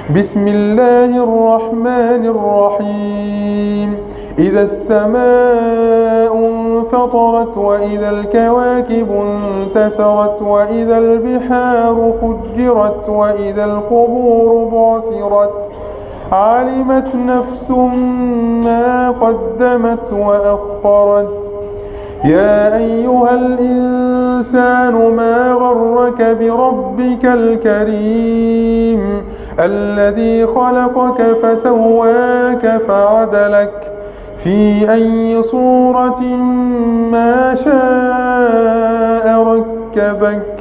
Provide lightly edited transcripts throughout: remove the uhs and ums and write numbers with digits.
بسم الله الرحمن الرحيم. إذا السماء انفطرت وإذا الكواكب انتثرت وإذا البحار فجرت وإذا القبور بعثرت علمت نفس ما قدمت وأخرت. يا أيها الإنسان ما غرك بربك الكريم الذي خلقك فسواك فعدلك في أي صورة ما شاء ركبك.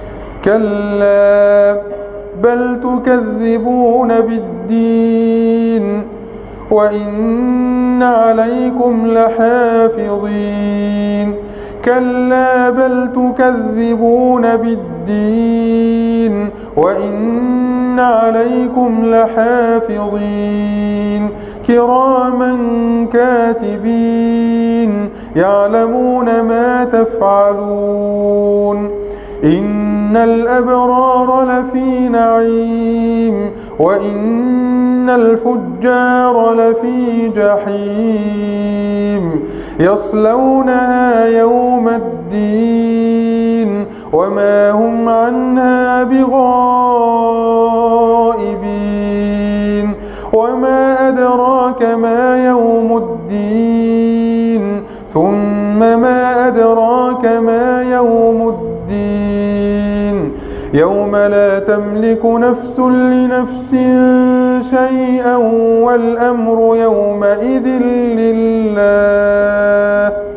كلا بل تكذبون بالدين وإن عليكم لحافظين. كلا بل تكذبون بالدين وإن عليكم لحافظين كراما كاتبين يعلمون ما تفعلون. إن الأبرار لفي نعيم وإن الفجار لفي جحيم يصلونها يوم الدين وما هم عنها بغائبين. وما أدراك ما يوم الدين ثم ما أدراك ما يوم الدين يوم لا تملك نفس لنفس شيئا والأمر يومئذ لله.